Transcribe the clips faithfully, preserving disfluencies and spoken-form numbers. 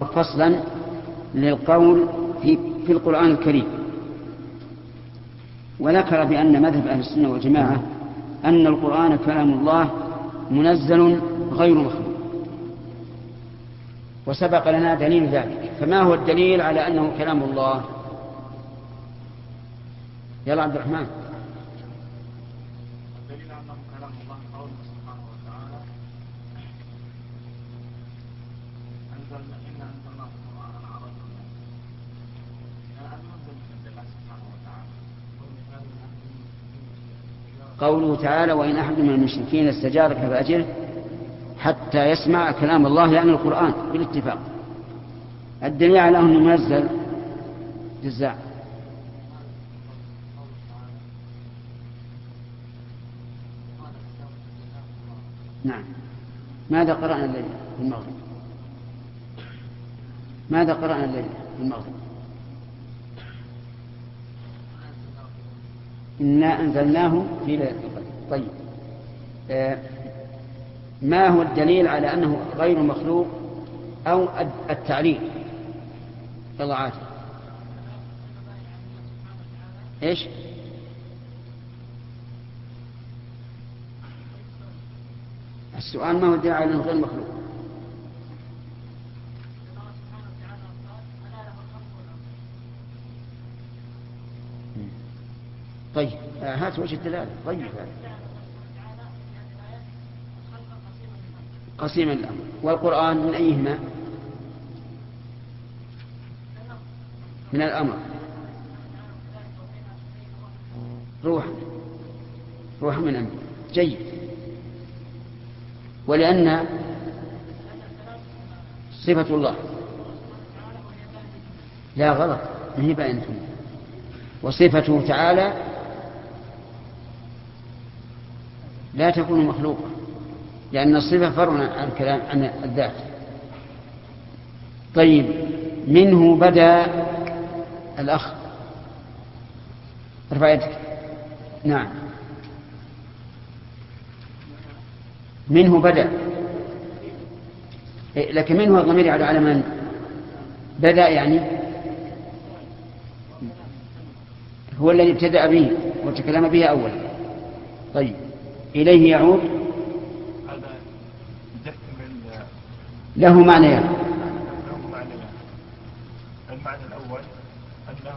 فصلا للقول في, في القرآن الكريم، وذكر بأن مذهب أهل السنة والجماعة أن القرآن كلام الله منزل غير مخلوق، وسبق لنا دليل ذلك. فما هو الدليل على أنه كلام الله؟ يلا عبد الرحمن. الدليل على أنه كلام الله قوله سبحانه وتعالى: أنزلنا إنا أنزلناه قرآنا عربيا أنزل من الله سبحانه وتعالى. قوله تعالى: وإن أحد من المشركين استجارك فأجره حتى يسمع كلام الله، يعني القرآن بالاتفاق. الدليل على أنه منزل جزاء. نعم. ماذا قرأنا الليلة في المغرب؟ ماذا قرأنا الليلة في المغرب؟ إنا أنزلناه في ليلة القدر. طيب، آه ما هو الدليل على أنه غير مخلوق أو التعليل؟ يلا عادل. إيش؟ السؤال ما هو الدليل على أنه غير مخلوق؟ طيب، هات وجه الدلالة. طيب، هذا قسيم الأمر. والقرآن من أيهما؟ من الأمر. روح روح من أمر. جيد. ولأن صفة الله لا غلط، ما هي بأنتم. وصفته تعالى لا تكون مخلوقة، لأن الصفة فرع عن الكلام عن الذات. طيب، منه بدأ الأخ. ارفع يدك. نعم. منه بدأ، لكن منه الضمير يعود على من؟ بدأ يعني هو الذي ابتدأ به وتكلم به أولا. طيب، إليه يعود له معنيان. له معنيان. المعنى الأول أنه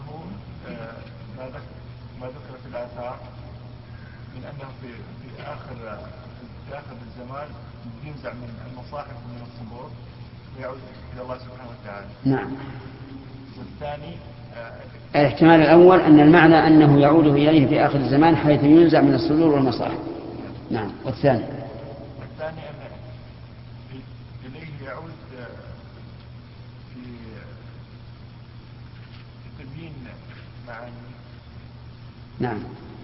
ما ذكر في الآثار من أنه في في آخر في آخر الزمان ينزع من المصاحف ومن الصدور ويعود إلى الله سبحانه وتعالى. نعم. والثاني الاحتمال الأول أن المعنى أنه يعود إليه في آخر الزمان حيث ينزع من الصدور والمصاحف. نعم. والثاني والثاني أن إليه يعود في تبيين معاني. نعم.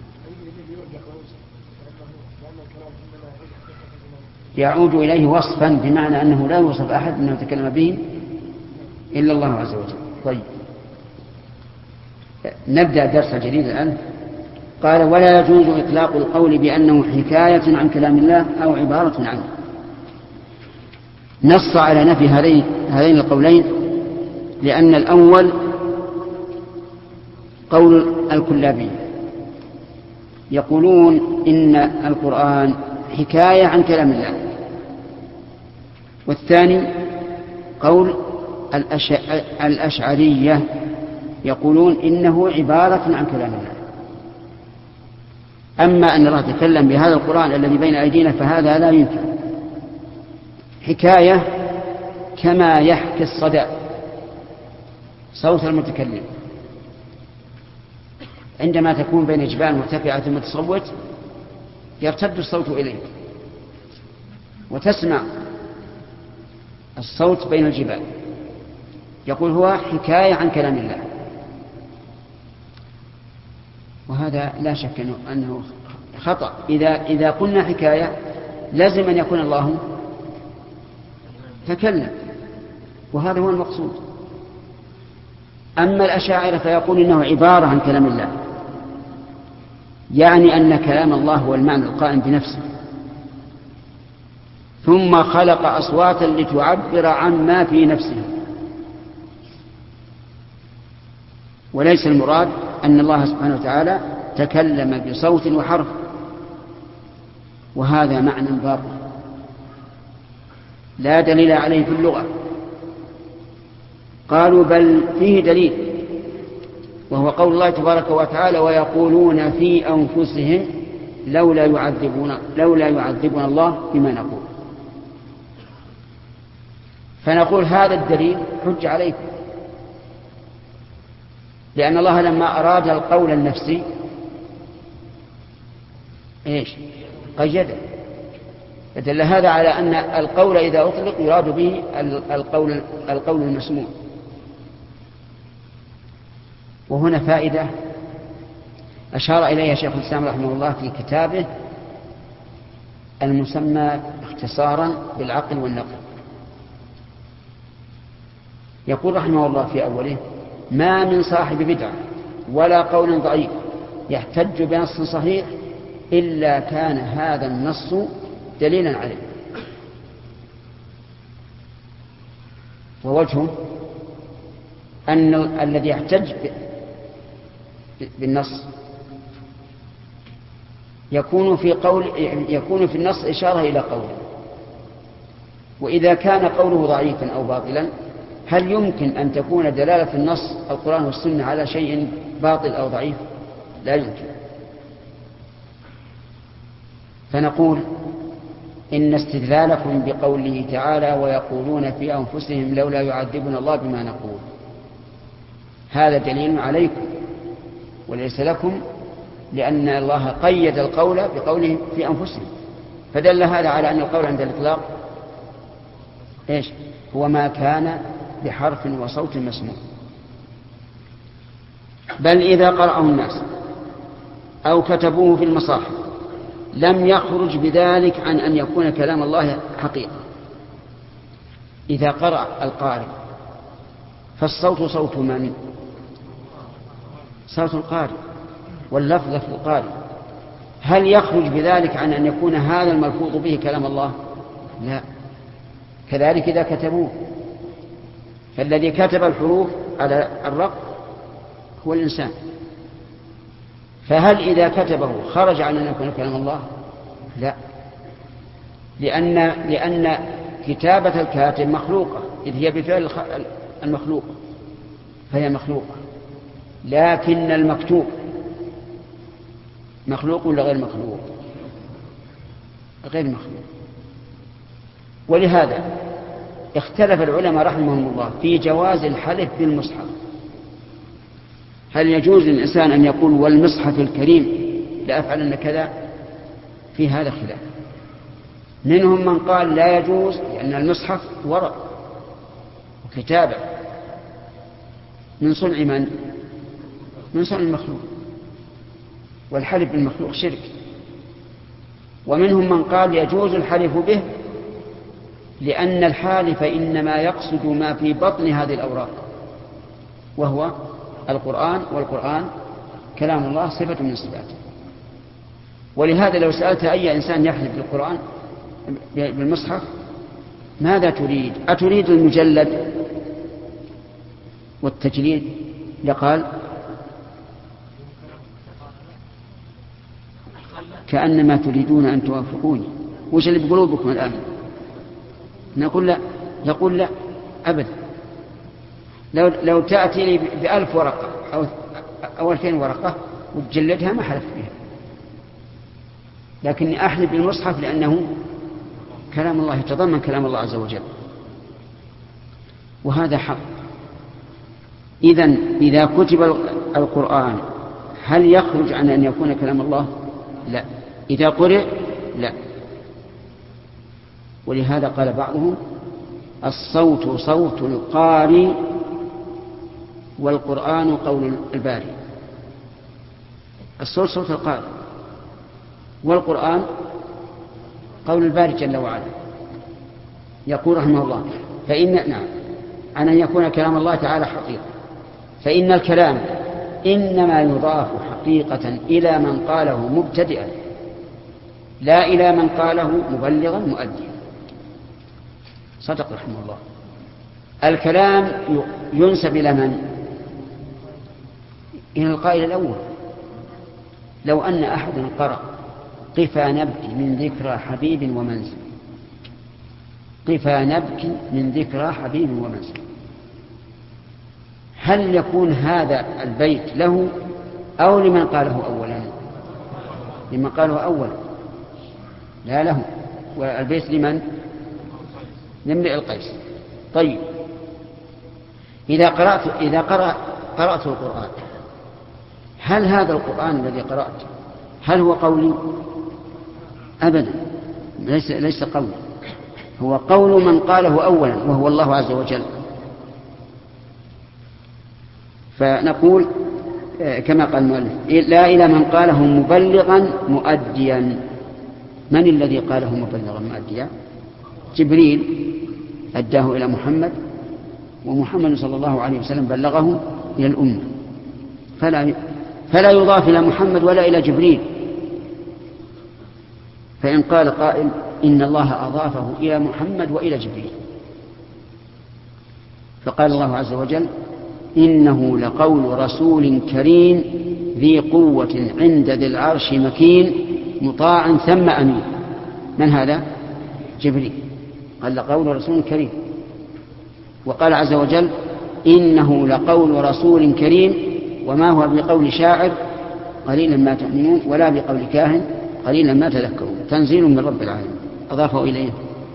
يعود إليه وصفا، بمعنى أنه لا يوصف أحد أنه تكلم به إلا الله عز وجل. طيب، نبدأ درس جديد الآن. قال: ولا يجوز إطلاق القول بأنه حكاية عن كلام الله أو عبارة عنه. نص على نفي هذين القولين، لأن الأول قول الكلابي، يقولون إن القرآن حكاية عن كلام الله، والثاني قول الأشعرية، يقولون إنه عبارة عن كلام الله. أما أن الله تكلم بهذا القرآن الذي بين أيدينا فهذا لا يمكن. حكاية كما يحكي الصدى صوت المتكلم عندما تكون بين جبال مرتفعة ثم تصوت يرتد الصوت إليك وتسمع الصوت بين الجبال. يقول هو حكاية عن كلام الله، وهذا لا شك أنه خطأ. إذا, إذا قلنا حكاية لازم أن يكون الله تكلم، وهذا هو المقصود. أما الأشاعرة فيقول إنه عبارة عن كلام الله، يعني أن كلام الله هو المعنى القائم بنفسه، ثم خلق أصواتا لتعبر عن ما في نفسه. وليس المراد أن الله سبحانه وتعالى تكلم بصوت وحرف، وهذا معنى باطل لا دليل عليه في اللغة. قالوا بل فيه دليل، وهو قول الله تبارك وتعالى ويقولون في أنفسهم لولا يعذبنا لولا يعذبنا الله بما نقول. فنقول هذا الدليل حج عليكم، لأن الله لما أراد القول النفسي إيش قيده، فدل هذا على أن القول إذا أطلق يراد به القول القول المسموع. وهنا فائدة أشار إليها شيخ الإسلام رحمه الله في كتابه المسمى اختصارا بالعقل والنقل. يقول رحمه الله في أوله: ما من صاحب بدعة ولا قول ضعيف يحتج بنص صحيح إلا كان هذا النص دليلا عليه. ووجهه أن الذي يحتج بالنص يكون في قول يكون في النص إشارة إلى قوله، وإذا كان قوله ضعيفا أو باطلا هل يمكن أن تكون دلالة النص القرآن والسنة على شيء باطل أو ضعيف؟ لا يمكن. فنقول إن استدلالكم بقوله تعالى ويقولون في أنفسهم لولا يعذبنا الله بما نقول هذا دليل عليكم وليس لكم، لأن الله قيد القول بقوله في أنفسهم، فدل هذا على أن القول عند الإطلاق إيش هو ما كان بحرف وصوت مسموع. بل إذا قرأه الناس أو كتبوه في المصاحف لم يخرج بذلك عن أن يكون كلام الله حقيقة. إذا قرأ القارئ فالصوت صوت من؟ صوت القارئ، واللفظ لفظ القارئ. هل يخرج بذلك عن أن يكون هذا الملفوظ به كلام الله؟ لا. كذلك إذا كتبوه، فالذي كتب الحروف على الرق هو الإنسان، فهل إذا كتبه خرج عن أن يكون كلام الله؟ لا، لأن لأن كتابة الكاتب مخلوقة، إذ هي بفعل المخلوق فهي مخلوقة، لكن المكتوب مخلوق ولا غير مخلوق؟ غير مخلوق. ولهذا اختلف العلماء رحمهم الله في جواز الحلف بالمصحف. هل يجوز للإنسان أن يقول والمصحف الكريم لأفعلن كذا؟ في هذا خلاف. منهم من قال لا يجوز لأن المصحف ورق وكتابة من صنع من؟ من صنع المخلوق، والحلف بالمخلوق شرك. ومنهم من قال يجوز الحلف به لأن الحالف إنما يقصد ما في بطن هذه الأوراق وهو القرآن، والقرآن كلام الله صفة من صفاته. ولهذا لو سألت أي إنسان يحلف بالقرآن بالمصحف ماذا تريد؟ أتريد المجلد والتجليد؟ لقال كأنما تريدون أن توافقوني، وش اللي بقلوبكم الآن؟ نقول لا. يقول لا أبدا. لو, لو تأتي لي بألف ورقة أو, أو ألفين ورقة وتجلدها ما حلفت بها، لكني أحلف بالمصحف لأنه كلام الله، يتضمن كلام الله عز وجل، وهذا حق. إذن إذا كتب القرآن هل يخرج عن أن يكون كلام الله؟ لا. إذا قرئ لا. ولهذا قال بعضهم الصوت صوت القارئ والقرآن قول الباري. الصوت صوت القارئ والقرآن قول الباري جل وعلا. يقول رحمه الله فإن نعم عن أن يكون كلام الله تعالى حقيقة، فإن الكلام إنما يضاف حقيقة إلى من قاله مبتدئا لا إلى من قاله مبلغا مؤديا. صدق رحمه الله. الكلام ينسب إلى من؟ إلى القائل الأول. لو أن أحدا قرأ قفا نبكي من ذكرى حبيب ومنزل، قفا نبكي من ذكرى حبيب ومنزل، هل يكون هذا البيت له أو لمن قاله أولا؟ لمن قاله أولا، لا له. والبيت لمن؟ لامرئ القيس. طيب، إذا قرأت إذا قرأ قرأت القرآن، هل هذا القرآن الذي قرأت هل هو قولي؟ أبدا، ليس ليس قولي، هو قول من قاله أولا وهو الله عز وجل. فنقول كما قال المؤلف: لا إلى من قاله مبلغا مؤديا. من الذي قاله مبلغا مؤديا؟ جبريل أداه إلى محمد، ومحمد صلى الله عليه وسلم بلغه إلى الأمة، فلا فلا يضاف إلى محمد ولا إلى جبريل. فإن قال قائل إن الله أضافه إلى محمد وإلى جبريل، فقال الله عز وجل: إنه لقول رسول كريم ذي قوة عند ذي العرش مكين مطاع ثم أمين. من هذا؟ جبريل. قال لقول رسول كريم. وقال عز وجل: إنه لقول رسول كريم وما هو بقول شاعر قليلا ما تؤمنون ولا بقول كاهن قليلا ما تذكرون، تنزيل من رب العالمين. أضافه إليه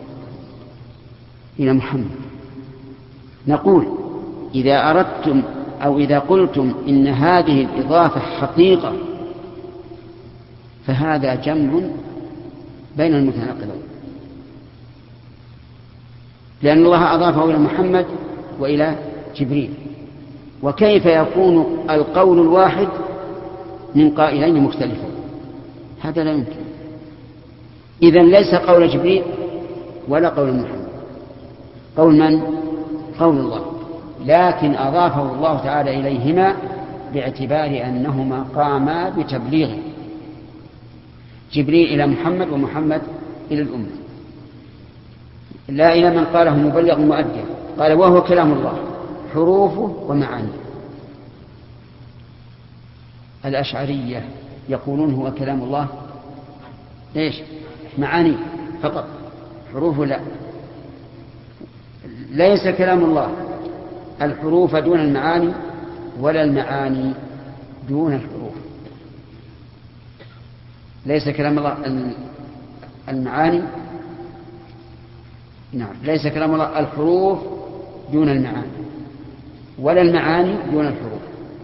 إلى محمد. نقول: إذا أردتم أو إذا قلتم إن هذه الإضافة حقيقة فهذا جمع بين المتناقضين، لأن الله أضافه إلى محمد وإلى جبريل، وكيف يكون القول الواحد من قائلين مختلفين؟ هذا لا يمكن. إذن ليس قول جبريل ولا قول محمد، قول من؟ قول الله، لكن أضافه الله تعالى إليهما باعتبار أنهما قاما بتبليغه، جبريل إلى محمد ومحمد إلى الأمة. لا إلى من قاله مبلغ مؤدي. قال: وهو كلام الله حروفه ومعانيه. الأشعرية يقولون هو كلام الله إيش؟ معاني فقط، حروفه لا. ليس كلام الله الحروف دون المعاني ولا المعاني دون الحروف. ليس كلام الله المعاني نعم ليس كلام الله الحروف دون المعاني ولا المعاني دون الحروف.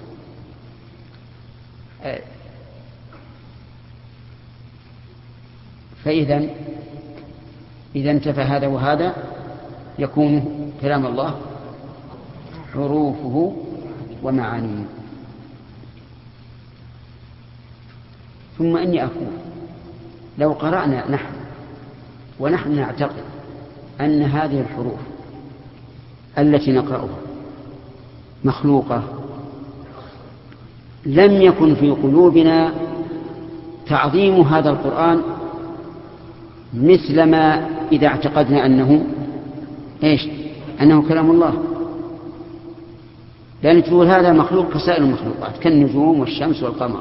فإذا إذا انتفى هذا وهذا يكون كلام الله حروفه ومعانيه. ثم إني أقول: لو قرأنا نحن ونحن نعتقد أن هذه الحروف التي نقرأها مخلوقة، لم يكن في قلوبنا تعظيم هذا القرآن مثل ما إذا اعتقدنا أنه إيش؟ أنه كلام الله. لأن تقول هذا مخلوق كسائر المخلوقات كالنجوم والشمس والقمر،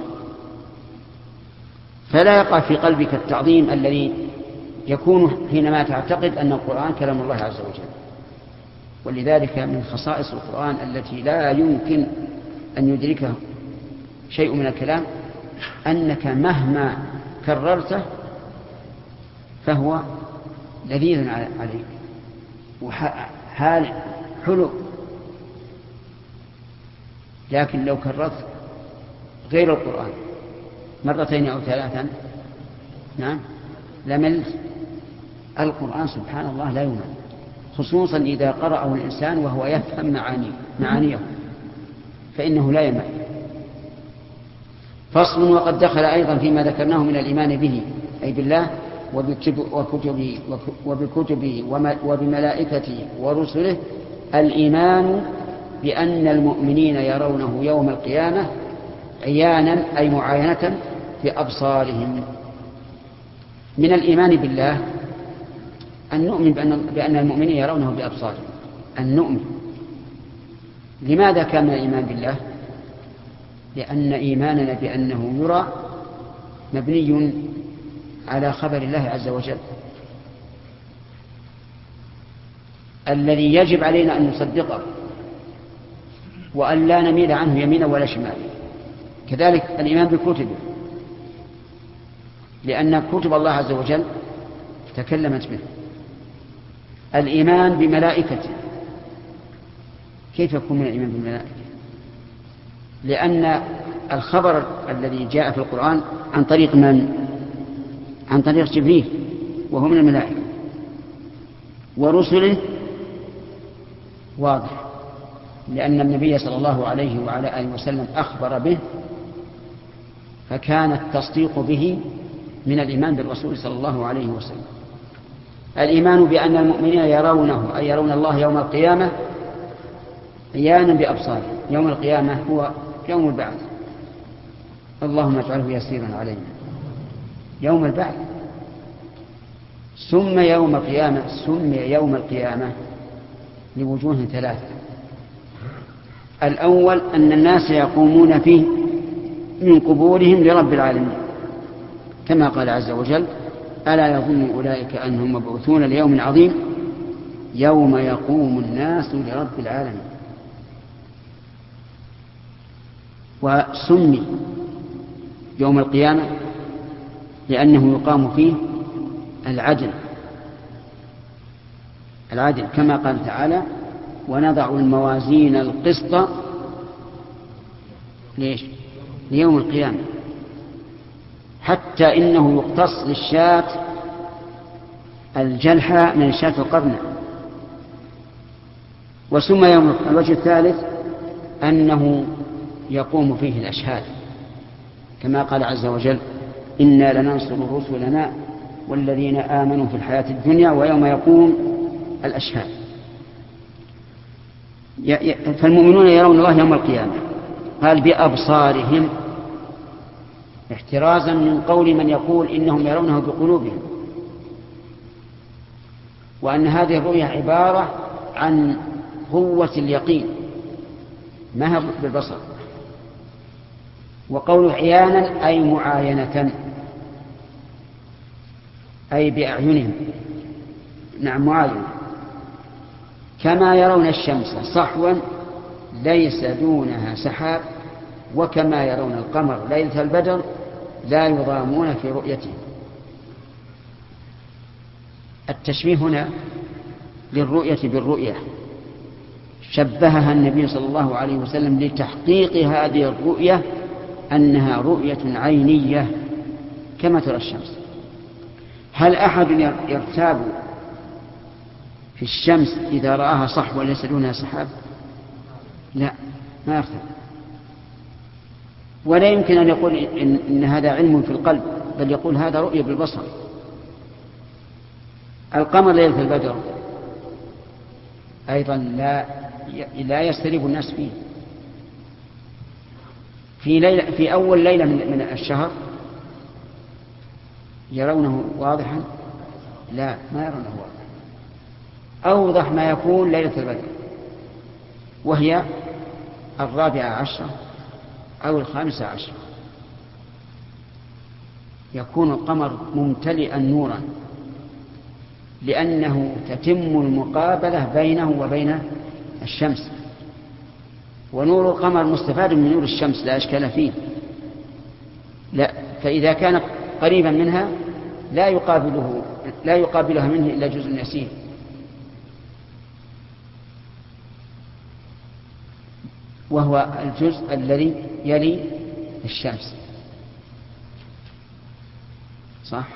فلا يقع في قلبك التعظيم الذي يكون حينما تعتقد أن القرآن كلام الله عز وجل. ولذلك من خصائص القرآن التي لا يمكن أن يدركه شيء من الكلام أنك مهما كررته فهو لذيذ عليك وحال حلو. لكن لو كررت غير القرآن مرتين أو ثلاثا نعم لملت. القرآن سبحان الله لا يمل، خصوصا إذا قرأه الإنسان وهو يفهم معانيه معانيه فإنه لا يمل. فصل: وقد دخل أيضا فيما ذكرناه من الإيمان به أي بالله وبكتبه, وبكتبه وبملائكته ورسله الإيمان بأن المؤمنين يرونه يوم القيامة عيانا أي معاينة في أبصارهم. من الإيمان بالله أن نؤمن بأن المؤمنين يرونه بأبصارهم، أن نؤمن. لماذا كان الإيمان بالله؟ لأن إيماننا بأنه يرى مبني على خبر الله عز وجل الذي يجب علينا أن نصدقه وأن لا نميل عنه يمينا ولا شمالا. كذلك الإيمان بكتبه، لأن كتب الله عز وجل تكلمت به. الإيمان بملائكته، كيف يكون من الإيمان بالملائكة؟ لأن الخبر الذي جاء في القرآن عن طريق من؟ عن طريق جبريل وهو من الملائكة، ورسله واضح لأن النبي صلى الله عليه وعلى آله وسلم أخبر به، فكان التصديق به من الإيمان بالرسول صلى الله عليه وسلم. الإيمان بأن المؤمنين يرونه، أي يرون الله يوم القيامة عيانا بأبصارهم. يوم القيامة هو يوم البعث، اللهم اجعله يسيرا علينا. يوم البعث ثم يوم القيامة، سمي يوم القيامة لوجوه ثلاثة. الأول أن الناس يقومون فيه من قبورهم لرب العالمين، كما قال عز وجل: ألا يظن أولئك أنهم مبعوثون ليوم عظيم يوم يقوم الناس لرب العالمين. وسمي يوم القيامة لأنه يقام فيه العدل العدل كما قال تعالى: ونضع الموازين القسط ليش؟ ليوم القيامة، حتى إنه يقتص للشاة الجلحة من الشاة القرنة. وسمى يوم الوجه الثالث أنه يقوم فيه الأشهاد، كما قال عز وجل: إنا لننصر رسلنا والذين آمنوا في الحياة الدنيا ويوم يقوم الأشهاد. فالمؤمنون يرون الله يوم القيامة، قال بأبصارهم، احترازا من قول من يقول إنهم يرونه بقلوبهم، وأن هذه الرؤية عبارة عن قوة اليقين ما هي بالبصر. وقول عيانا أي معاينة، أي بأعينهم، نعم معاينة، كما يرون الشمس صحوا ليس دونها سحاب، وكما يرون القمر ليلة البدر لا يضامون في رؤيته. التشبيه هنا للرؤية بالرؤية، شبهها النبي صلى الله عليه وسلم لتحقيق هذه الرؤية أنها رؤية عينية كما ترى الشمس. هل أحد يرتاب في الشمس إذا رآها صح وليس دونها سحاب؟ لا، ما يرتاب. ولا يمكن أن يقول إن, إن هذا علم في القلب، بل يقول هذا رؤية بالبصر. القمر ليلة البدر أيضا لا لا يستريب الناس فيه. في, ليلة في أول ليلة من الشهر يرونه واضحا؟ لا، ما يرونه واضحا. أوضح ما يكون ليلة البدر، وهي الرابعة عشرة أو الخامسة عشرة، يكون القمر ممتلئا نورا، لأنه تتم المقابلة بينه وبين الشمس، ونور القمر مستفاد من نور الشمس لا إشكال فيه. لا، فإذا كان قريبا منها لا يقابله لا يقابلها منه إلا جزء يسير. وهو الجزء الذي يلي الشمس، صح؟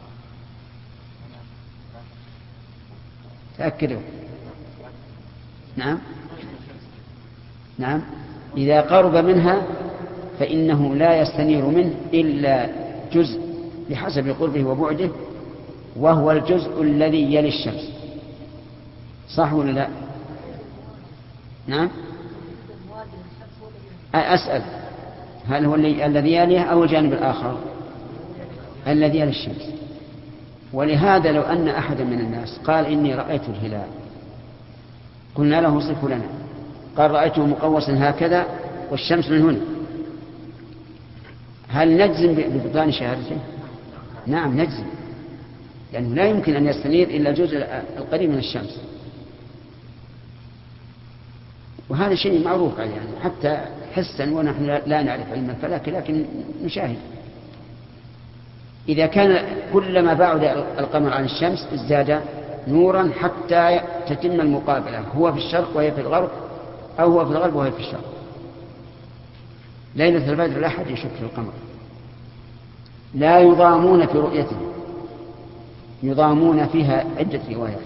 تأكدوا. نعم نعم إذا قرب منها فإنه لا يستنير منه إلا جزء بحسب قربه وبعده، وهو الجزء الذي يلي الشمس، صح ولا لا؟ نعم. أسأل هل هو الذي يليه أو الجانب الآخر؟ الذي يلي الشمس. ولهذا لو أن أحدا من الناس قال إني رأيت الهلال، قلنا له صف لنا، قال رأيته مقوسا هكذا والشمس من هنا، هل نجزم ببطلان شهادته؟ نعم نجزم، لأنه لا يمكن أن يستنير إلا الجزء القريب من الشمس، وهذا شيء معروف يعني حتى حسا ونحن لا نعرف علم الفلك لكن نشاهد. إذا كان كلما بعد القمر عن الشمس ازداد نورا حتى تتم المقابلة، هو في الشرق وهي في الغرب، أو هو في الغرب وهي في الشرق. ليلة البدر لا أحد يشك في القمر. لا يضامون في رؤيته، يضامون فيها عدة روايات.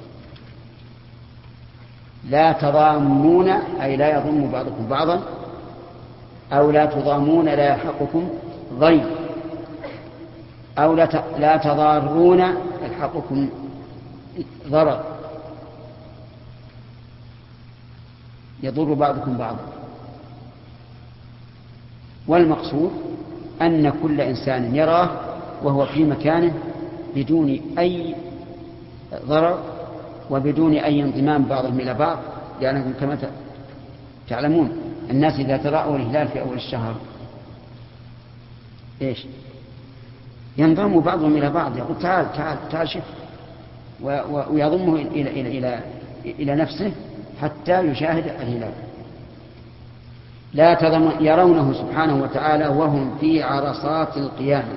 لا تضامون أي لا يضم بعضكم بعضا، أو لا تضامون لا يلحقكم ضيم، أو لا تضارون يلحقكم ضرر، يضر بعضكم بعضا. والمقصود أن كل إنسان يراه وهو في مكانه بدون أي ضرر وبدون أي انضمام بعضهم إلى بعض، لأنكم كما تعلمون الناس إذا تراءوا الهلال في أول الشهر إيش ينضم بعضهم إلى بعض، يقول تعال تعال تعال شف، ويضمه إلى, إلى, إلى, إلى نفسه حتى يشاهد الهلال. لا تضم يرونه سبحانه وتعالى وهم في عرصات القيامة.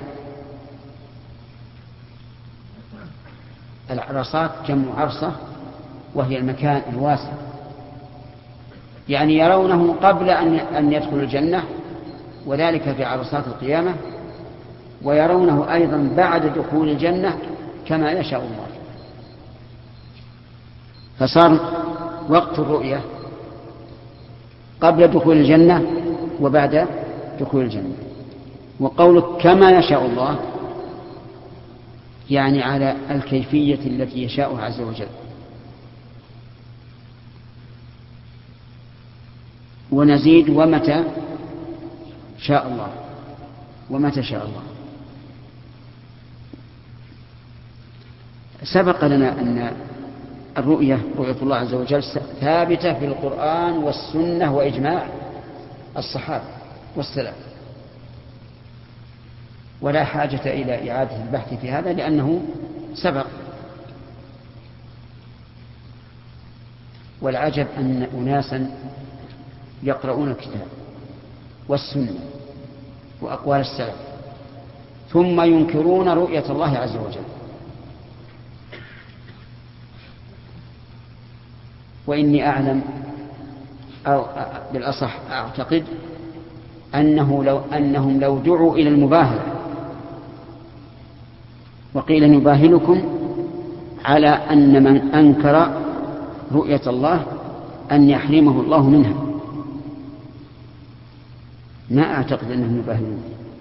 العرصات جمع عرصة وهي المكان الواسع، يعني يرونه قبل أن يدخل الجنة وذلك في عرصات القيامة، ويرونه أيضا بعد دخول الجنة كما يشاء الله. فصار وقت الرؤية قبل دخول الجنة وبعد دخول الجنة. وقولك كما يشاء الله يعني على الكيفية التي يشاءها عز وجل. ونزيد ومتى شاء الله، ومتى شاء الله. سبق لنا أن الرؤية رؤية الله عز وجل ثابتة في القرآن والسنة وإجماع الصحابة والسلف، ولا حاجة إلى إعادة البحث في هذا لأنه سبق. والعجب أن أناسا يقرؤون الكتاب والسنة وأقوال السلف ثم ينكرون رؤية الله عز وجل. وإني أعلم أو بالأصح أعتقد أنه لو أنهم لو دعوا إلى المباهلة وقيل نباهلكم على أن من أنكر رؤية الله أن يحرمه الله منها، ما أعتقد أنهم يباهلون،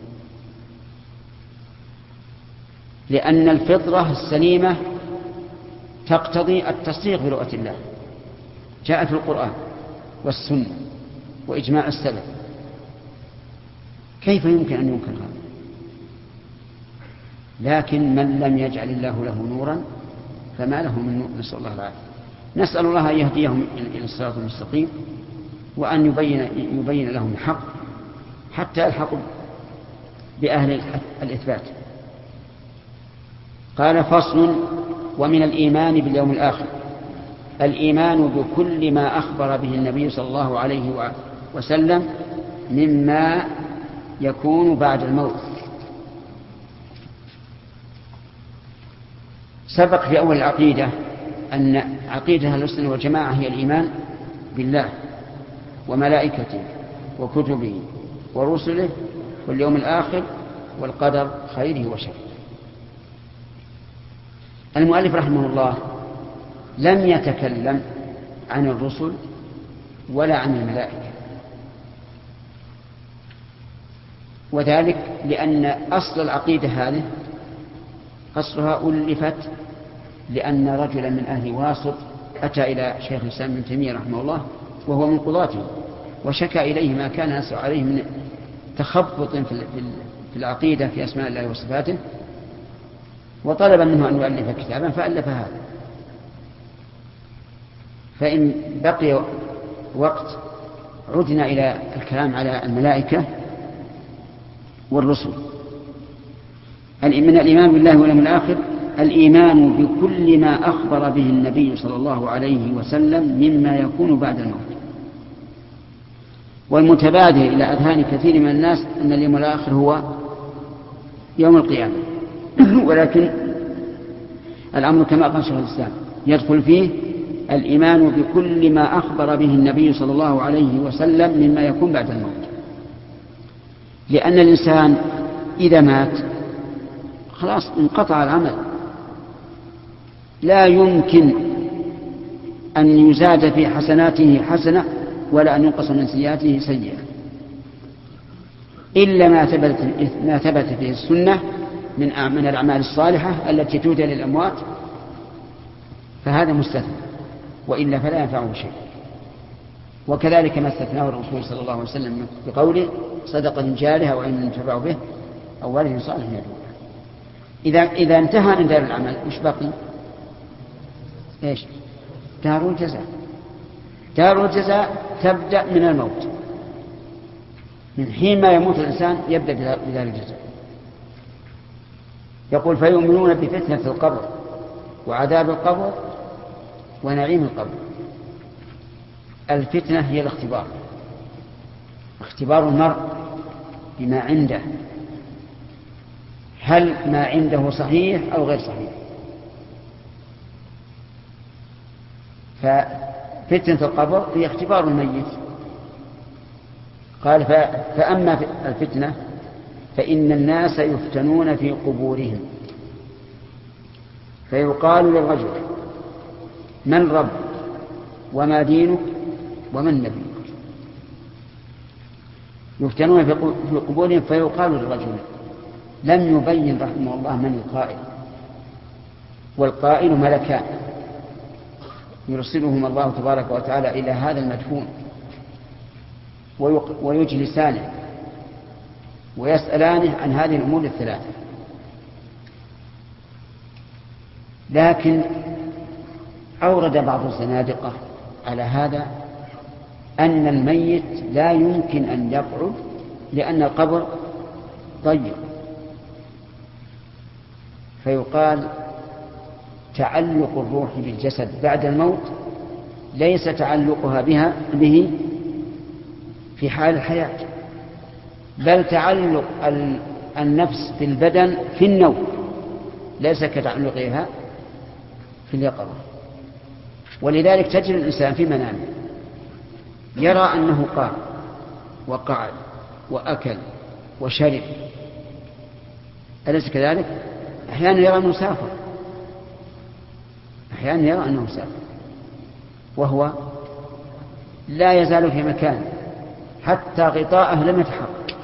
لأن الفطرة السليمة تقتضي التصديق برؤية الله، جاء في القرآن والسنة وإجماع السلف، كيف يمكن أن ينكر هذا؟ لكن من لم يجعل الله له نورا فما له من نور، نسأل الله العافية. نسأل الله أن يهديهم إلى الصراط المستقيم وأن يبين, يبين لهم الحق حتى يلحقوا بأهل الإثبات. قال فصل: ومن الإيمان باليوم الآخر الإيمان بكل ما أخبر به النبي صلى الله عليه وسلم مما يكون بعد الموت. سبق في أول العقيدة أن عقيدة أهل السنة والجماعة هي الإيمان بالله وملائكته وكتبه ورسله واليوم الآخر والقدر خيره وشره. المؤلف رحمه الله لم يتكلم عن الرسل ولا عن الملائكة، وذلك لأن أصل العقيدة هذه أصلها ألفت لأن رجلا من أهل واسط أتى إلى شيخ الإسلام ابن تيمية رحمه الله وهو من قضاته، وشكى إليه ما كان يسعى عليه من تخبط في العقيدة في أسماء الله وصفاته، وطلب منه أن يؤلف كتابا فألف هذا. فإن بقي وقت عدنا إلى الكلام على الملائكة والرسل. من الإيمان بالله واليوم الآخر الإيمان بكل ما أخبر به النبي صلى الله عليه وسلم مما يكون بعد الموت. والمتبادر إلى أذهان كثير من الناس أن اليوم الآخر هو يوم القيامة ولكن الأمر كما قال شيخ الإسلام يدخل فيه الإيمان بكل ما أخبر به النبي صلى الله عليه وسلم مما يكون بعد الموت. لأن الإنسان إذا مات خلاص انقطع العمل، لا يمكن أن يزاد في حسناته حسنة ولا أن ينقص من سيئاته سيئة إلا ما ثبت ما ثبت فيه السنة من من الأعمال الصالحة التي تهدى للأموات، فهذا مستثنى، وإلا فلا ينفعه شيء. وكذلك ما استثناه الرسول صلى الله عليه وسلم بقوله صدقة جارها وإن ينتفع به أو والد صالح يدعو. إذا إذا انتهى من دار العمل وش بقي؟ إيش؟ دار الجزاء. دار الجزاء تبدأ من الموت، من حين ما يموت الإنسان يبدأ بدار الجزاء. يقول فيؤمنون بفتنة القبر وعذاب القبر ونعيم القبر. الفتنة هي الاختبار، اختبار المرء بما عنده، هل ما عنده صحيح أو غير صحيح. ففتنة القبر هي اختبار الميت. قال فأما الفتنة فإن الناس يفتنون في قبورهم فيقال للرجل من رب وما دينك ومن نبيك. يفتنون في قبورهم فيقال للرجل. لم يبين رحمه الله من القائل، والقائل ملكان يرسلهما الله تبارك وتعالى إلى هذا المدفون ويجلسانه ويسألانه عن هذه الأمور الثلاثة. لكن أورد بعض الزنادقة على هذا أن الميت لا يمكن أن يقعد لأن القبر ضيق، فيقال تعلق الروح بالجسد بعد الموت ليس تعلقها بها به في حال الحياة، بل تعلق النفس بالبدن في النوم ليس كتعلقها في اليقظة. ولذلك تجد الإنسان في منامه يرى أنه قام وقعد وأكل وشرب، أليس كذلك؟ أحيانا يرى أنه سافر، أحيانا يرى أنه سافر وهو لا يزال في مكان حتى غطاءه لم يتحرك.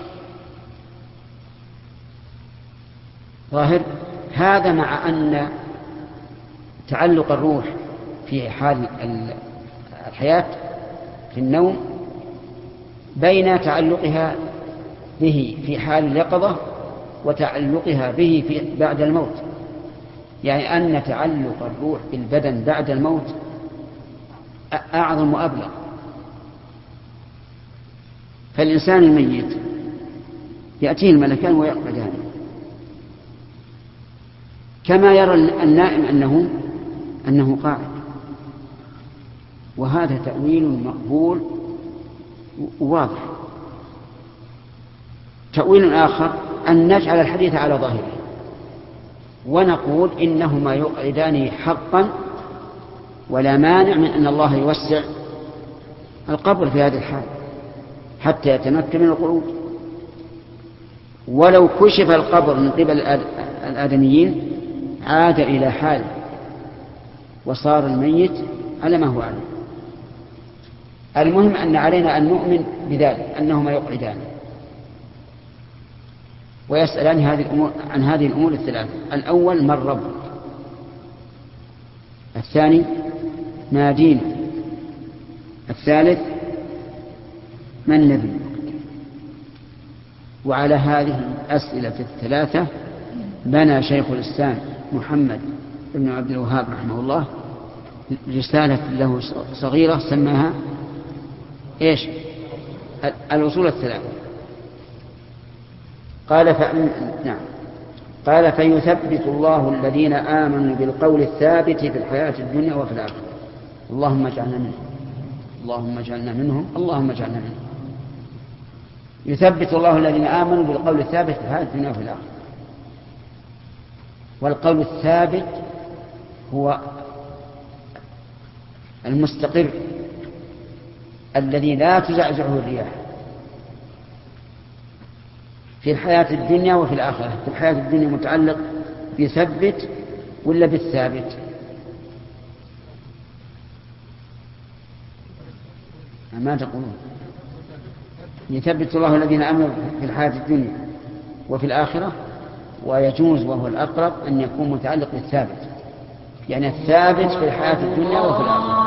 ظاهر هذا مع أن تعلق الروح في حال الحياة في النوم بين تعلقها به في حال اليقظة وتعلقها به في بعد الموت، يعني أن تعلق الروح بالبدن بعد الموت أعظم وأبلغ. فالإنسان الميت يأتيه الملكان ويقعدان كما يرى النائم أنه أنه قاعد، وهذا تأويل مقبول واضح. تأويل آخر أن نجعل الحديث على ظاهره ونقول إنهما يقعدان حقا ولا مانع من أن الله يوسع القبر في هذه الحال حتى يتمكن من القعود. ولو كشف القبر من قبل الآدميين عاد إلى حال وصار الميت على ما هو عليه. المهم أن علينا أن نؤمن بذلك أنهما يقعدان ويسألان هذه الأمور عن هذه الأمور الثلاثة. الأول من ربك، الثاني ما دينك، الثالث من نبيك. وعلى هذه الأسئلة الثلاثة بنى شيخ الإسلام محمد بن عبد الوهاب رحمه الله رسالة له صغيرة سماها إيش؟ الأصول الثلاثة. قال ف... نعم قال فيثبت الله الذين آمنوا بالقول الثابت في الحياة الدنيا وفي الآخرة. اللهم اجعلنا منهم اللهم اجعلنا منهم اللهم اجعلنا منهم. يثبت الله الذين آمنوا بالقول الثابت في الحياة الدنيا وفي الآخرة. والقول الثابت هو المستقر الذي لا تزعزعه الرياح في الحياة الدنيا وفي الآخرة. في الحياة الدنيا متعلق بثبت ولا بالثابت؟ ما تقولون؟ يثبت الله الذين آمنوا في الحياة الدنيا وفي الآخرة، ويجوز وهو الأقرب أن يكون متعلق بالثابت، يعني الثابت في الحياة الدنيا وفي الآخرة.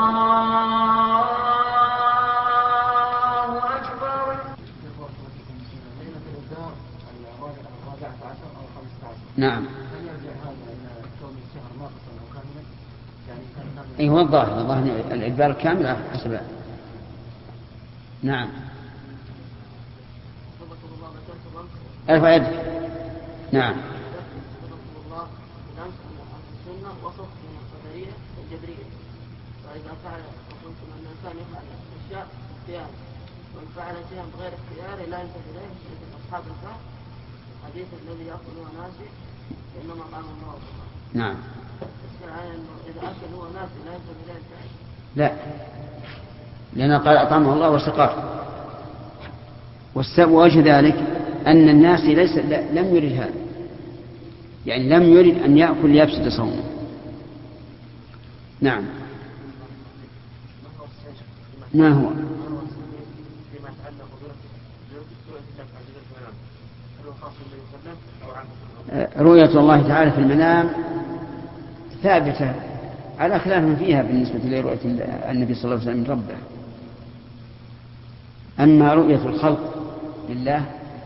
نعم. أي هو الظاهر الظاهر الإجبار الكامل حسب. نعم. ارفع يدك. نعم. وصف من القدرية والجبرية، وإذا فعل وقلتم أن الإنسان يفعل أشياء باختيار، وإن فعل شيئا بغير اختياره لا ينتهي إليه، مثل أصحاب الكهف الحديث الذي يأكل هو ناسي إنما طعام الله وسقاه. نعم. إذا أكل هو ناسي لا ينتهي إليه الفعل. لا، لأن قال أطعمه الله وسقاه. ووجه ذلك أن الناس ليس لم يرد هذا، يعني لم يرد أن يأكل ليفسد صومه. نعم. ما هو؟ رؤية الله تعالى في المنام ثابتة على خلاف فيها بالنسبة لرؤية النبي صلى الله عليه وسلم من ربه. أما رؤية الخلق لله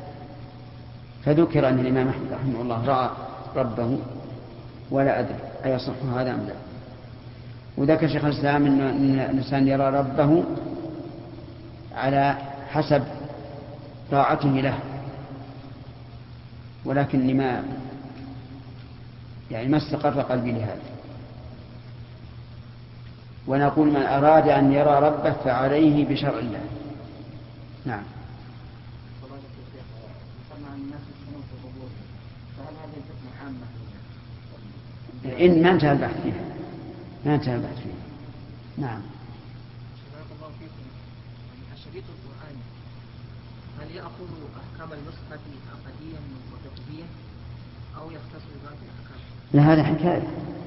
فذكر أن الإمام أحمد رحمه الله رأى ربه، ولا أدري أيصح هذا أم لا. وذكر شيخ الإسلام أن الإنسان يرى ربه على حسب طاعته له، ولكن لما يعني ما استقر قلبي لهذا. ونقول من أراد أن يرى ربه فعليه بشرع الله. نعم. إن ما انتهى البحث فيها ما انتهى البحث فيها. نعم. الشريط القرآني هل يأخذ أحكام النسخة عقديا وتطبيقيا أو يختص بذات الأحكام؟ لا، هذا حكاية.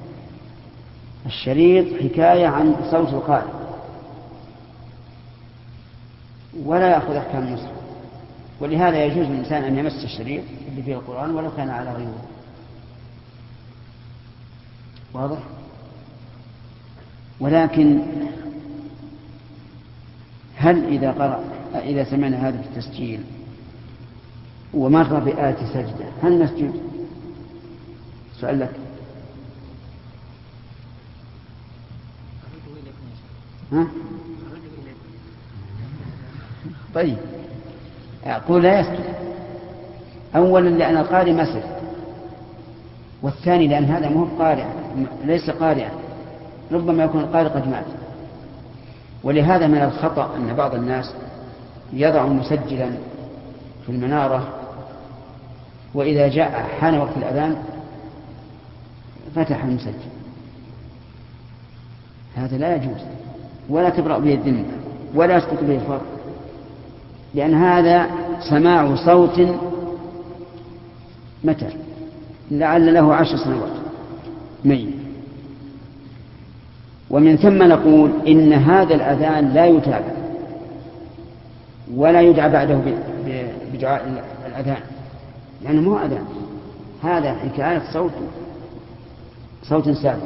الشريط حكاية عن صوت القارئ، ولا يأخذ أحكام النسخة، ولهذا يجوز للإنسان أن يمس الشريط اللي فيه القرآن ولو كان على غيره. واضح؟ ولكن هل إذا قرأ إذا سمعنا هذا في التسجيل ومر بآية سجدة هل نسجد؟ سؤال لك. ها؟ طيب أقول لا يسجد. أولا لأن القارئ مسجد، والثاني لأن هذا مو قارئ ليس قارئا، ربما يكون القارئ قد مات. ولهذا من الخطأ أن بعض الناس يضع مسجلا في المنارة وإذا جاء حان وقت الأذان فتح المسجل. هذا لا يجوز، ولا تبرأ به الذمة ولا يسقط به الفرق، لأن هذا سماع صوت متر لعل له عشر سنوات ميت. ومن ثم نقول إن هذا الأذان لا يتابع ولا يدعى بعده بدعاء الأذان، لأنه مو أذان، هذا حكاية صوت صوت سابق.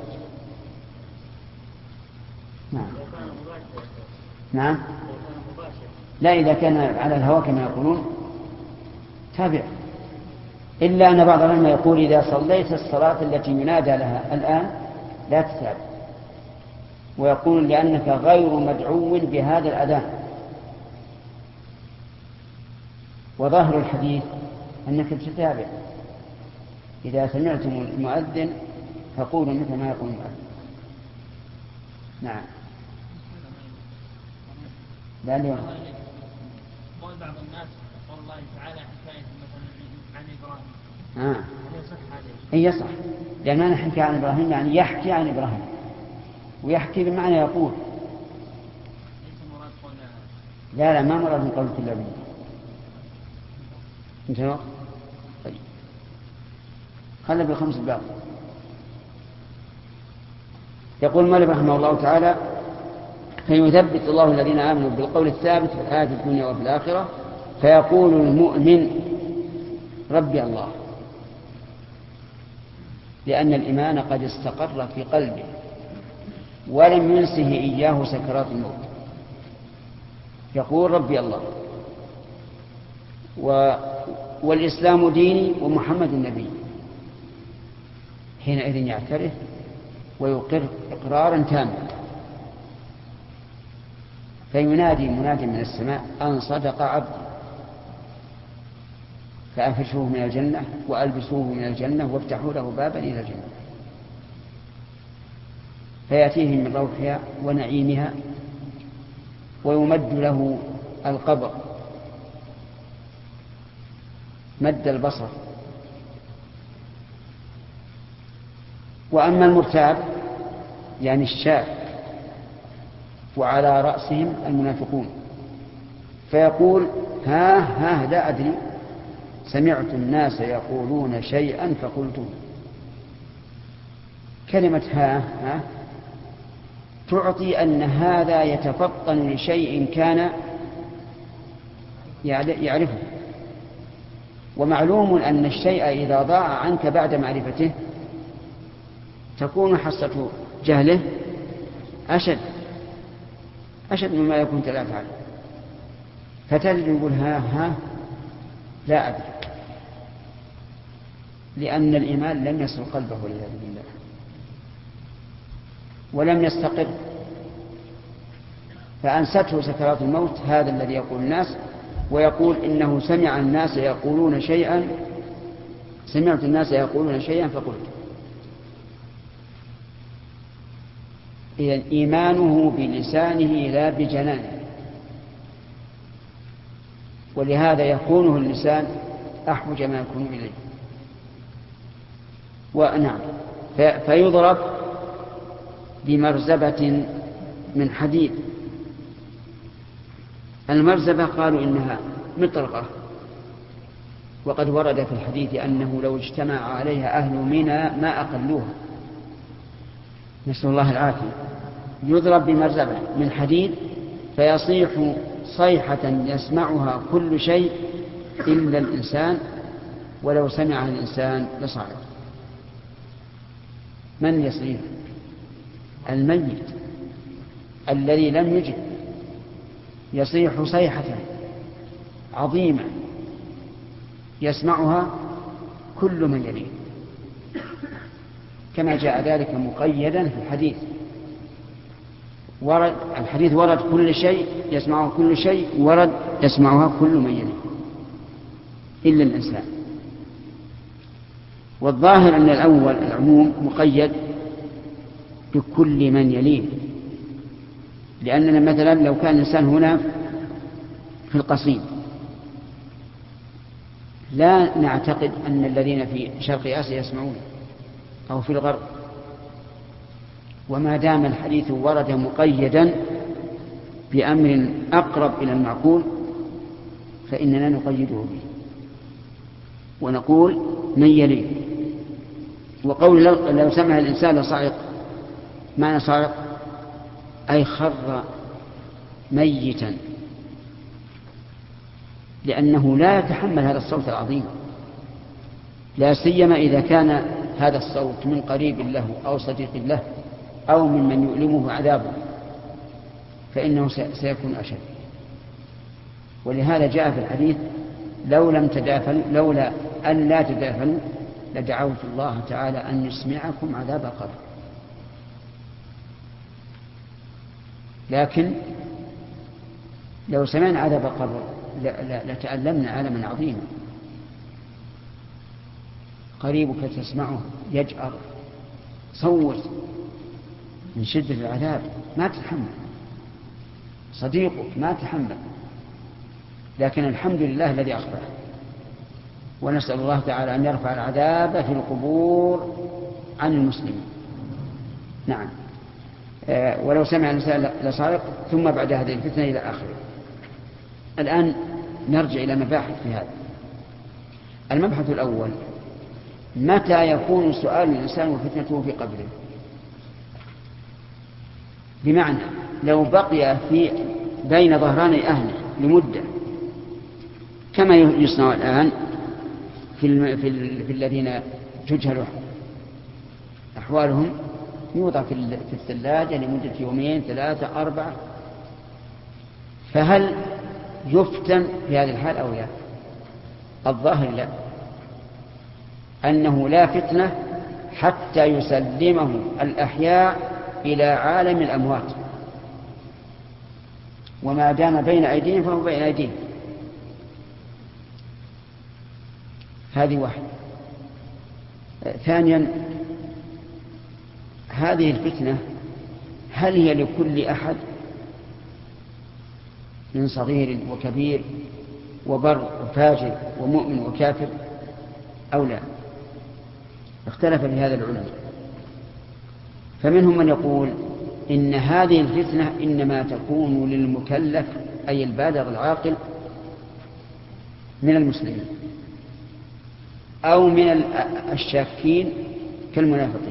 نعم. نعم. لا، إذا كان على الهواء كما يقولون تابع، إلا أن بعض العلماء يقول إذا صليت الصلاة التي ينادى لها الآن لا تتابع، ويقول لأنك غير مدعو بهذا الأذان. وظاهر الحديث أنك تتابع، إذا سمعتم المؤذن فقولوا مثل ما يقول المؤذن. نعم. لا اليوم قول بعض الناس قول الله تعالى حكاية مثلا عن إبراهيم. آه. إيه يصح، لأن أنا حكي عن إبراهيم يعني يحكي عن إبراهيم، ويحكي بمعنى يقول. لا لا ما مراد من قول كل أبي. انتهى. طيب خلنا بالخمس الباقي. يقول المؤلف رحمه الله تعالى: فيثبت الله الذين آمنوا بالقول الثابت في الحياة الدنيا وفي الآخرة، فيقول المؤمن ربي الله، لأن الإيمان قد استقر في قلبه ولم ينسه إياه سكرات الموت. يقول ربي الله، و... والإسلام ديني ومحمد النبي، حينئذ يعترف ويقر إقرارا تاما، فينادي مناد من السماء أن صدق عبدي، فأفرشوه من الجنة وألبسوه من الجنة وافتحوا له بابا إلى الجنة، فيأتيه من روحها ونعيمها، ويمد له القبر مد البصر. وأما المرتاب يعني الشاك وعلى رأسهم المنافقون، فيقول ها ها لا أدري، سمعت الناس يقولون شيئا فقلته. كلمة ها ها تعطي أن هذا يتفطن لشيء كان يعرفه، ومعلوم أن الشيء إذا ضاع عنك بعد معرفته تكون حصة جهله أشد أشد مما يكون لا تعلم، فتجد يقول ها ها لا أدري، لأن الإيمان لم يصل قلبه والعياذ بالله ولم يستقر، فأنسته سكرات الموت هذا الذي يقول الناس، ويقول إنه سمع الناس يقولون شيئا، سمعت الناس يقولون شيئا فقلت. إذن إيمانه بلسانه لا بجنانه، ولهذا يكونه اللسان أحوج ما يكون إليه. ونعم فيضرب بمرزبة من حديد. المرزبة قالوا إنها مطرقة، وقد ورد في الحديث أنه لو اجتمع عليها أهل منى ما أقلوها، نسأل الله العافية. يضرب بمرزبة من حديد فيصيح صيحة يسمعها كل شيء إلا الإنسان، ولو سمعها الإنسان لصعد. من يصيح؟ الميت الذي لم يجب، يصيح صيحة عظيمة يسمعها كل من يليه، كما جاء ذلك مقيدا في الحديث. ورد الحديث ورد كل شيء يسمعه كل شيء، ورد يسمعها كل من يليه إلا الإنسان. والظاهر أن الأول العموم مقيد بكل من يليه، لأننا مثلا لو كان الإنسان هنا في القصيم لا نعتقد أن الذين في شرق آسيا يسمعون أو في الغرب، وما دام الحديث ورد مقيدا بأمر أقرب إلى المعقول فإننا نقيده به ونقول من يليه. وقول لو سمع الإنسان لصعق، معنى صعق أي خر ميتا، لأنه لا يتحمل هذا الصوت العظيم، لا سيما إذا كان هذا الصوت من قريب له أو صديق له أو ممن يؤلمه عذابه، فإنه سيكون أشد. ولهذا جاء في الحديث لو لم تدافنوا لولا أن لا تدافنوا لدعوت الله تعالى أن يسمعكم عذاب قبر. لكن لو سمعنا عذاب قبر لتألمنا ألما عظيما، قريبك تسمعه يجأر صوت من شدة العذاب ما تتحمل، صديقك ما تتحمل، لكن الحمد لله الذي أخبره. ونسأل الله تعالى أن يرفع العذاب في القبور عن المسلمين. نعم. آه ولو سمع الإنسان لصارق ثم بعد هذه الفتنة إلى آخره. الآن نرجع إلى مباحث في هذا. المبحث الأول: متى يكون سؤال الإنسان وفتنته في قبره؟ بمعنى لو بقي في بين ظهراني أهله لمدة كما يصنع الآن في, الم... في, ال... في الذين تجهل أحوالهم، يوضع في, ال... في الثلاجة لمدة يومين ثلاثة أربعة، فهل يفتن في هذه الحال أو لا؟ الظاهر لا، أنه لا فتنة حتى يسلمه الأحياء إلى عالم الأموات، وما دام بين أيديهم فهو بين أيديهم. هذه واحدة. ثانيا، هذه الفتنة هل هي لكل أحد من صغير وكبير وبر وفاجر ومؤمن وكافر أو لا؟ اختلف في هذا العلماء، فمنهم من يقول إن هذه الفتنة إنما تكون للمكلف أي البالغ العاقل من المسلمين أو من الشاكين كالمنافقين.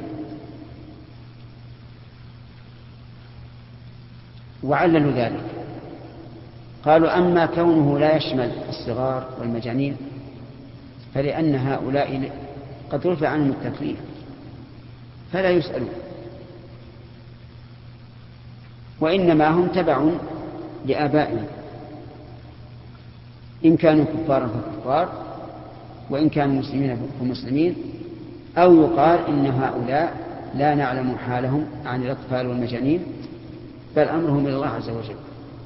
وعللوا ذلك، قالوا أما كونه لا يشمل الصغار والمجانين فلأن هؤلاء قد رفع عنهم التكليف فلا يسألون، وإنما هم تبع لآبائهم، إن كانوا كفارا فكفار وإن كانوا مسلمين فمسلمين، أو يقال إن هؤلاء لا نعلم حالهم عن الأطفال والمجانين بل أمرهم إلى الله عز وجل.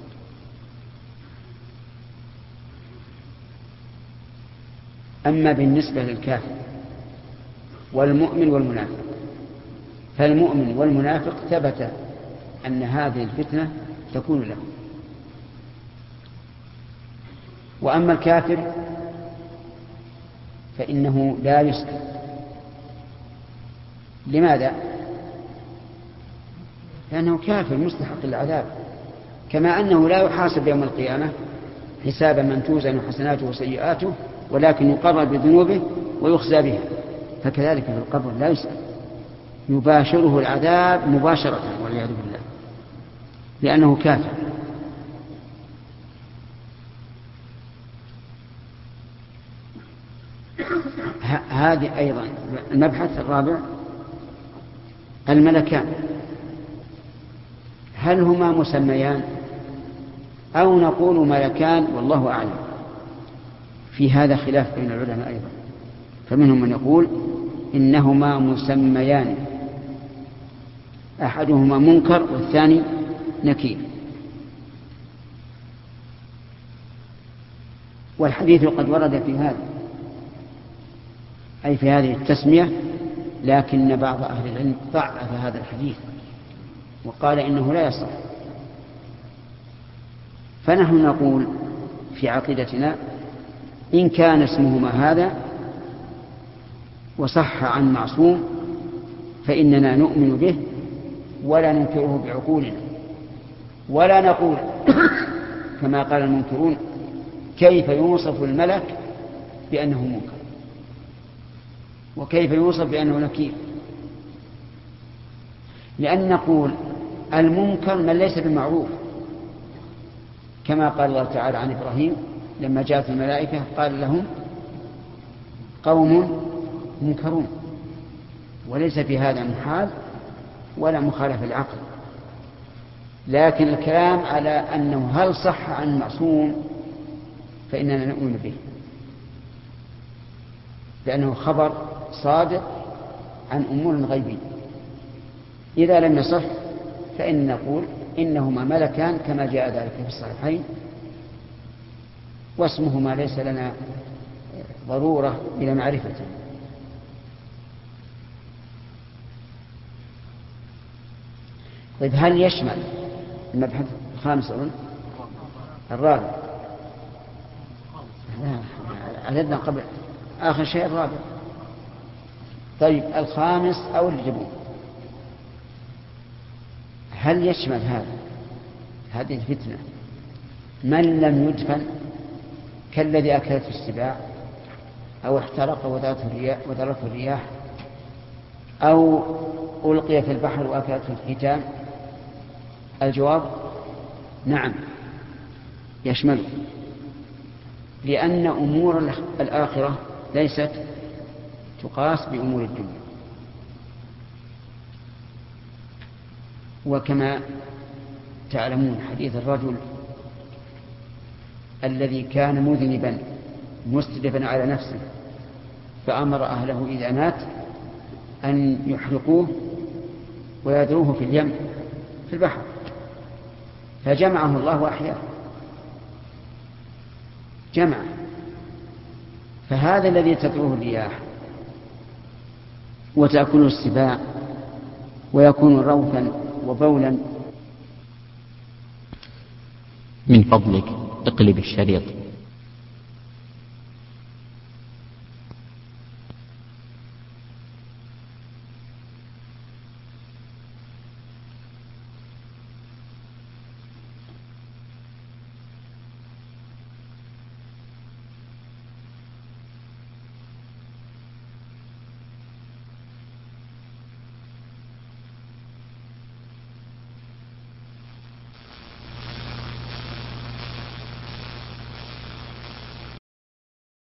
أما بالنسبة للكافر والمؤمن والمنافق، فالمؤمن والمنافق ثبت أن هذه الفتنة تكون له، وأما الكافر فإنه لا يسأل. لماذا؟ لأنه كافر مستحق العذاب، كما أنه لا يحاسب يوم القيامة حساب من توزن حسناته وسيئاته، ولكن يقرر بذنوبه ويخزى بها، فكذلك في القبر لا يسأل، يباشره العذاب مباشرة والعياذ بالله لأنه كافر. هذه أيضا المبحث الرابع: الملكان هل هما مسميان أو نقول ملكان؟ والله أعلم. في هذا خلاف بين العلماء أيضا، فمنهم من يقول إنهما مسميان، أحدهما منكر والثاني نكير. والحديث قد ورد في هذا أي في هذه التسمية، لكن بعض أهل العلم ضعف هذا الحديث وقال إنه لا يصح. فنحن نقول في عقيدتنا إن كان اسمهما هذا وصح عن معصوم فإننا نؤمن به ولا ننكره بعقولنا، ولا نقول كما قال المنكرون كيف يوصف الملك بأنه منكر وكيف يوصف بأنه نكير، لأن نقول المنكر من ليس بمعروف، كما قال الله تعالى عن إبراهيم لما جاءت الملائكة قال لهم قوم منكرون، وليس في هذا محال ولا مخالف العقل، لكن الكلام على أنه هل صح عن المعصوم فإننا نؤمن به لأنه خبر صادق عن أمور غيبية. إذا لم يصح فإن نقول إنهما ملكان كما جاء ذلك في الصحيحين، واسمهما ليس لنا ضرورة إلى معرفته. طيب هل يشمل المبحث الخامس أظن الرابع؟ لا عددنا قبل آخر شيء الرابع. طيب الخامس أو اللي جبوه هل يشمل هذا هذه الفتنة من لم يدفن كالذي أكلته السباع أو احترق وذرته الرياح أو ألقي في البحر وأكلته الحيتان؟ الجواب نعم يشمله، لأن أمور الآخرة ليست تقاس بأمور الدنيا. وكما تعلمون حديث الرجل الذي كان مذنبا مسرفا على نفسه فأمر أهله إذا مات أن يحرقوه ويذروه في اليم في البحر، فجمعه الله وأحياه جمعه. فهذا الذي تدعوه الرياح وتأكله السباع ويكون روثا وبولا. من فضلك اقلب الشريط.